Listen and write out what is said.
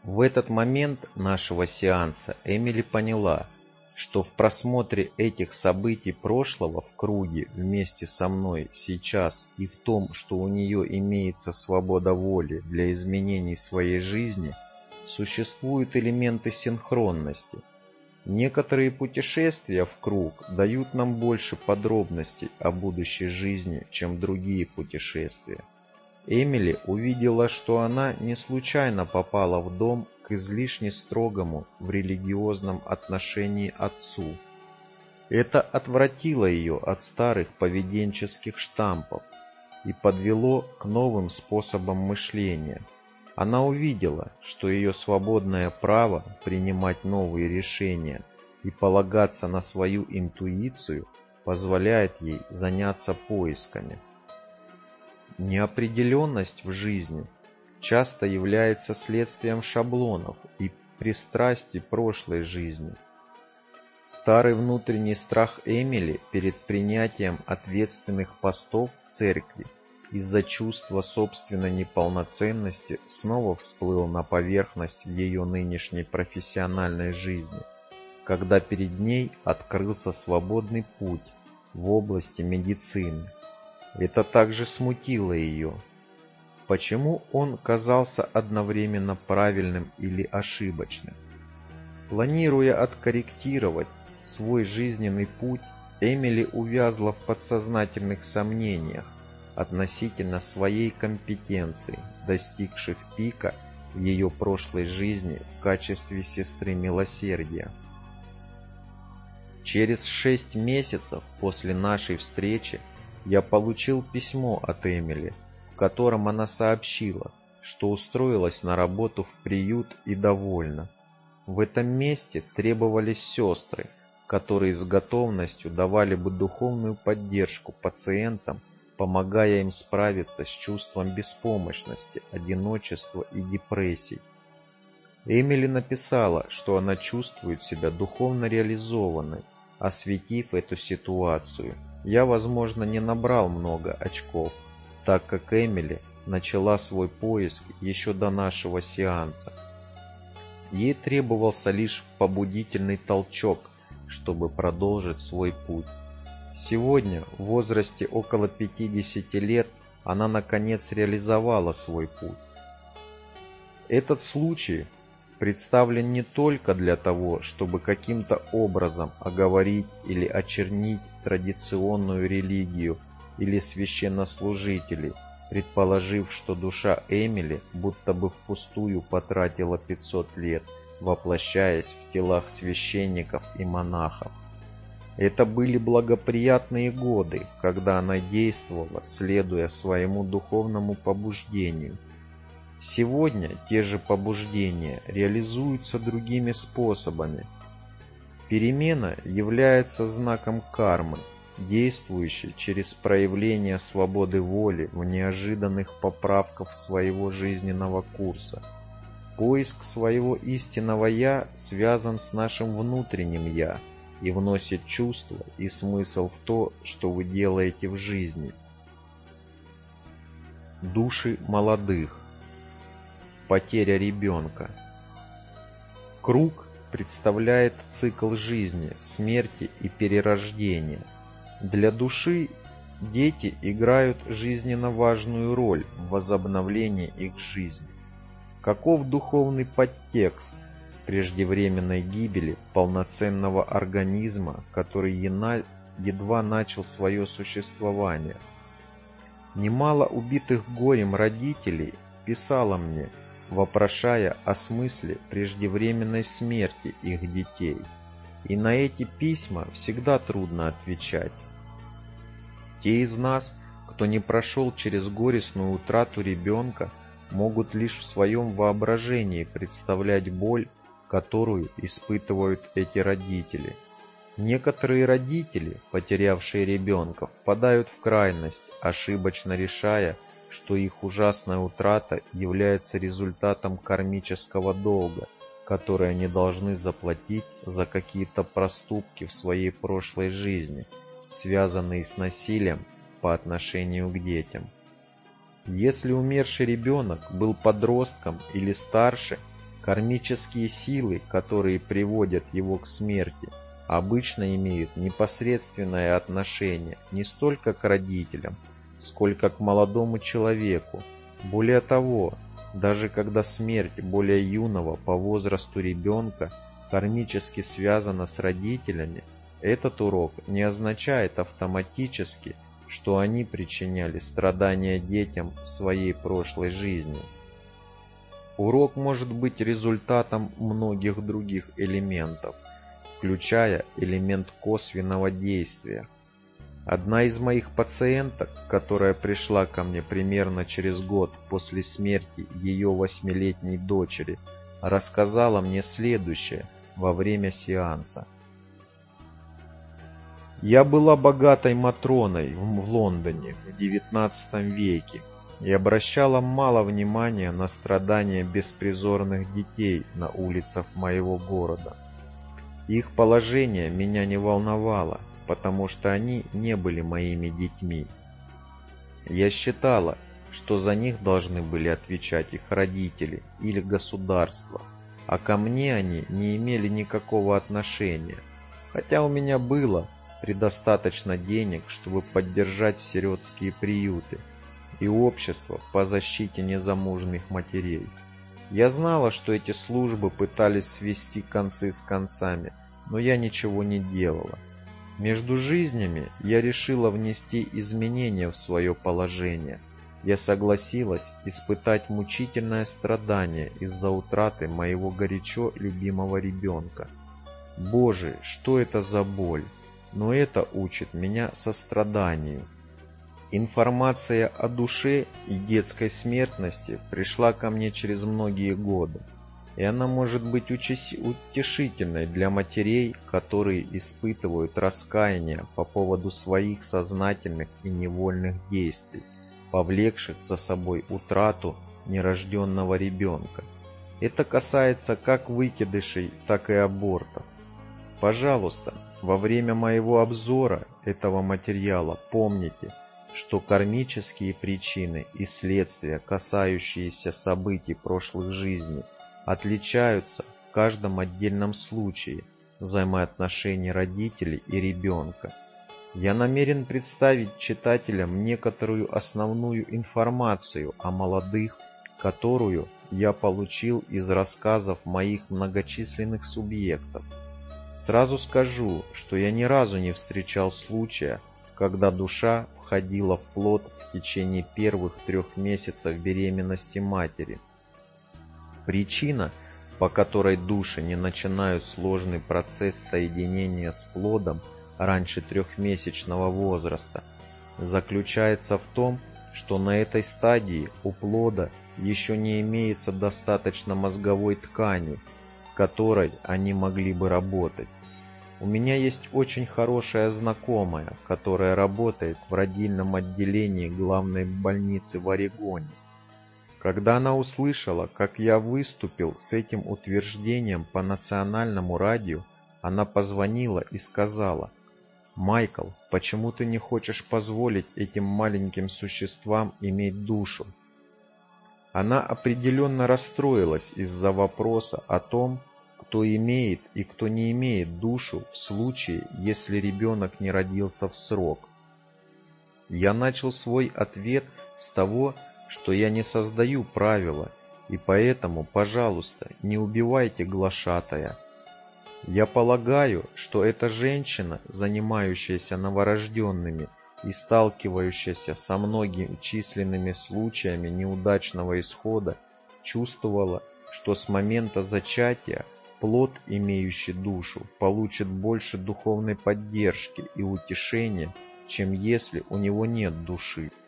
В этот момент нашего сеанса Эмили поняла, что в просмотре этих событий прошлого в круге вместе со мной сейчас и в том, что у нее имеется свобода воли для изменений своей жизни, существуют элементы синхронности. Некоторые путешествия в круг дают нам больше подробностей о будущей жизни, чем другие путешествия. Эмили увидела, что она не случайно попала в дом к излишне строгому в религиозном отношении отцу. Это отвратило ее от старых поведенческих штампов и подвело к новым способам мышления. Она увидела, что ее свободное право принимать новые решения и полагаться на свою интуицию позволяет ей заняться поисками. Неопределенность в жизни часто является следствием шаблонов и пристрастий прошлой жизни. Старый внутренний страх Эмили перед принятием ответственных постов в церкви из-за чувства собственной неполноценности снова всплыл на поверхность в ее нынешней профессиональной жизни, когда перед ней открылся свободный путь в области медицины. Это также смутило ее. Почему он казался одновременно правильным или ошибочным? Планируя откорректировать свой жизненный путь, Эмили увязла в подсознательных сомнениях относительно своей компетенции, достигших пика в ее прошлой жизни в качестве сестры милосердия. Через 6 месяцев после нашей встречи я получил письмо от Эмили, в котором она сообщила, что устроилась на работу в приют и довольна. В этом месте требовались сестры, которые с готовностью давали бы духовную поддержку пациентам, помогая им справиться с чувством беспомощности, одиночества и депрессий. Эмили написала, что она чувствует себя духовно реализованной, осветив эту ситуацию. Я, возможно, не набрал много очков, так как Эмили начала свой поиск еще до нашего сеанса. Ей требовался лишь побудительный толчок, чтобы продолжить свой путь. Сегодня, в возрасте около 50 лет, она наконец реализовала свой путь. Этот случай представлен не только для того, чтобы каким-то образом оговорить или очернить традиционную религию или священнослужителей, предположив, что душа Эмили будто бы впустую потратила 500 лет, воплощаясь в телах священников и монахов. Это были благоприятные годы, когда она действовала, следуя своему духовному побуждению. Сегодня те же побуждения реализуются другими способами. Перемена является знаком кармы, действующей через проявление свободы воли в неожиданных поправках своего жизненного курса. Поиск своего истинного «я» связан с нашим внутренним «я» и вносит чувство и смысл в то, что вы делаете в жизни. Души молодых. Потеря ребенка. Круг представляет цикл жизни, смерти и перерождения. Для души дети играют жизненно важную роль в возобновлении их жизни. Каков духовный подтекст преждевременной гибели полноценного организма, который едва начал свое существование? Немало убитых горем родителей писало мне, вопрошая о смысле преждевременной смерти их детей. И на эти письма всегда трудно отвечать. Те из нас, кто не прошел через горестную утрату ребенка, могут лишь в своем воображении представлять боль, которую испытывают эти родители. Некоторые родители, потерявшие ребенка, впадают в крайность, ошибочно решая, что их ужасная утрата является результатом кармического долга, который они должны заплатить за какие-то проступки в своей прошлой жизни, связанные с насилием по отношению к детям. Если умерший ребенок был подростком или старше, Кармические силы, которые приводят его к смерти, обычно имеют непосредственное отношение не столько к родителям, сколько к молодому человеку. Более того, даже когда смерть более юного по возрасту ребенка кармически связана с родителями, этот урок не означает автоматически, что они причиняли страдания детям в своей прошлой жизни. Урок может быть результатом многих других элементов, включая элемент косвенного действия. Одна из моих пациенток, которая пришла ко мне примерно через год после смерти ее 8-летней дочери, рассказала мне следующее во время сеанса. Я была богатой матроной в Лондоне в XIX веке и обращала мало внимания на страдания беспризорных детей на улицах моего города. Их положение меня не волновало, потому что они не были моими детьми. Я считала, что за них должны были отвечать их родители или государство, а ко мне они не имели никакого отношения, хотя у меня было предостаточно денег, чтобы поддержать сиротские приюты и общество по защите незамужних матерей. Я знала, что эти службы пытались свести концы с концами, но я ничего не делала. Между жизнями я решила внести изменения в свое положение. Я согласилась испытать мучительное страдание из-за утраты моего горячо любимого ребенка. Боже, что это за боль! Но это учит меня состраданию. Информация о душе и детской смертности пришла ко мне через многие годы, и она может быть утешительной для матерей, которые испытывают раскаяние по поводу своих сознательных и невольных действий, повлекших за собой утрату нерожденного ребенка. Это касается как выкидышей, так и абортов. Пожалуйста, во время моего обзора этого материала помните, что кармические причины и следствия, касающиеся событий прошлых жизней, отличаются в каждом отдельном случае взаимоотношений родителей и ребенка. Я намерен представить читателям некоторую основную информацию о молодых, которую я получил из рассказов моих многочисленных субъектов. Сразу скажу, что я ни разу не встречал случая, когда душа входила в плод в течение первых 3 месяцев беременности матери. Причина, по которой души не начинают сложный процесс соединения с плодом раньше 3-месячного возраста, заключается в том, что на этой стадии у плода еще не имеется достаточно мозговой ткани, с которой они могли бы работать. У меня есть очень хорошая знакомая, которая работает в родильном отделении главной больницы в Орегоне. Когда она услышала, как я выступил с этим утверждением по национальному радио, она позвонила и сказала: «Майкл, почему ты не хочешь позволить этим маленьким существам иметь душу?» Она определенно расстроилась из-за вопроса о том, кто имеет и кто не имеет душу в случае, если ребенок не родился в срок. Я начал свой ответ с того, что я не создаю правила, и поэтому, пожалуйста, не убивайте глашатая. Я полагаю, что эта женщина, занимающаяся новорожденными и сталкивающаяся со многими численными случаями неудачного исхода, чувствовала, что с момента зачатия плод, имеющий душу, получит больше духовной поддержки и утешения, чем если у него нет души.